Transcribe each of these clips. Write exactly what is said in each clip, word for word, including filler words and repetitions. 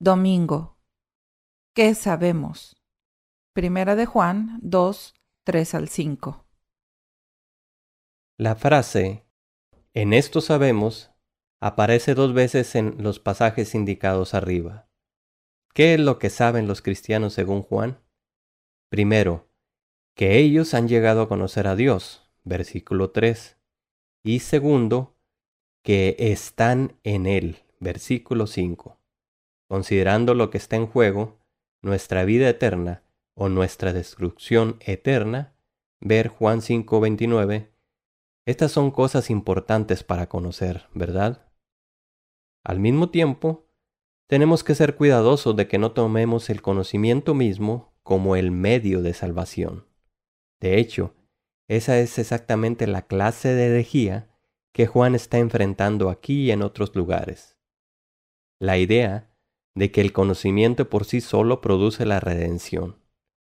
Domingo. ¿Qué sabemos? Primera de Juan dos, tres al cinco. La frase "en esto sabemos" aparece dos veces en los pasajes indicados arriba. ¿Qué es lo que saben los cristianos según Juan? Primero, que ellos han llegado a conocer a Dios, versículo tres. Y segundo, que están en Él, versículo cinco. Considerando lo que está en juego, nuestra vida eterna o nuestra destrucción eterna, ver Juan cinco veintinueve, estas son cosas importantes para conocer, ¿verdad? Al mismo tiempo, tenemos que ser cuidadosos de que no tomemos el conocimiento mismo como el medio de salvación. De hecho, esa es exactamente la clase de herejía que Juan está enfrentando aquí y en otros lugares. La idea de que el conocimiento por sí solo produce la redención.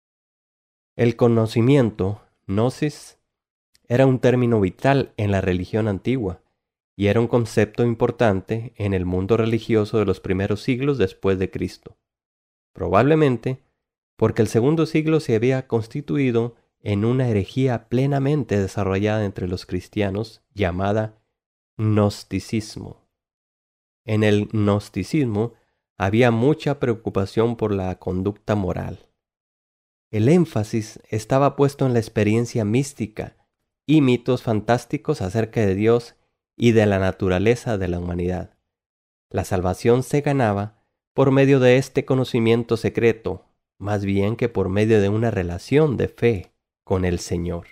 El conocimiento, gnosis, era un término vital en la religión antigua y era un concepto importante en el mundo religioso de los primeros siglos después de Cristo. Probablemente porque el segundo siglo se había constituido en una herejía plenamente desarrollada entre los cristianos llamada gnosticismo. En el gnosticismo había mucha preocupación por la conducta moral. El énfasis estaba puesto en la experiencia mística y mitos fantásticos acerca de Dios y de la naturaleza de la humanidad. La salvación se ganaba por medio de este conocimiento secreto, más bien que por medio de una relación de fe con el Señor.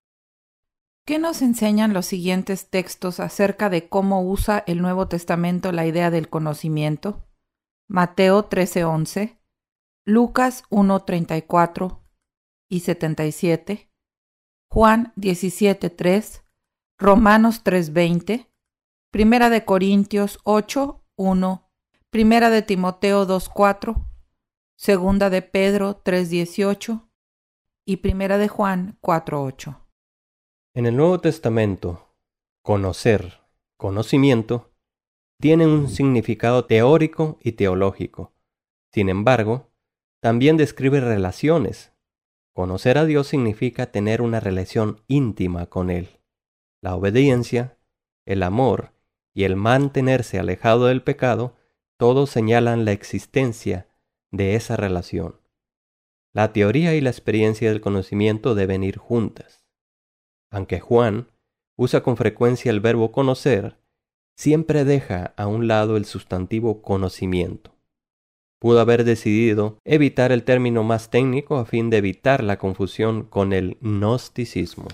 ¿Qué nos enseñan los siguientes textos acerca de cómo usa el Nuevo Testamento la idea del conocimiento? Mateo trece once, Lucas uno treinta y cuatro y setenta y siete, Juan diecisiete tres, Romanos tres veinte, Primera de Corintios ocho uno, Primera de Timoteo dos cuatro, Segunda de Pedro tres dieciocho y Primera de Juan cuatro ocho. En el Nuevo Testamento, conocer, conocimiento, tiene un significado teórico y teológico. Sin embargo, también describe relaciones. Conocer a Dios significa tener una relación íntima con Él. La obediencia, el amor y el mantenerse alejado del pecado, todos señalan la existencia de esa relación. La teoría y la experiencia del conocimiento deben ir juntas. Aunque Juan usa con frecuencia el verbo conocer, siempre deja a un lado el sustantivo conocimiento. Pudo haber decidido evitar el término más técnico a fin de evitar la confusión con el gnosticismo.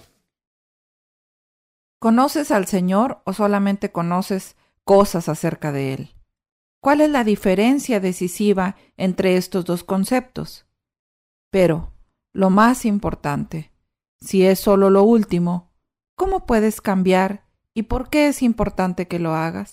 ¿Conoces al Señor o solamente conoces cosas acerca de Él? ¿Cuál es la diferencia decisiva entre estos dos conceptos? Pero, lo más importante, si es solo lo último, ¿cómo puedes cambiar y por qué es importante que lo hagas?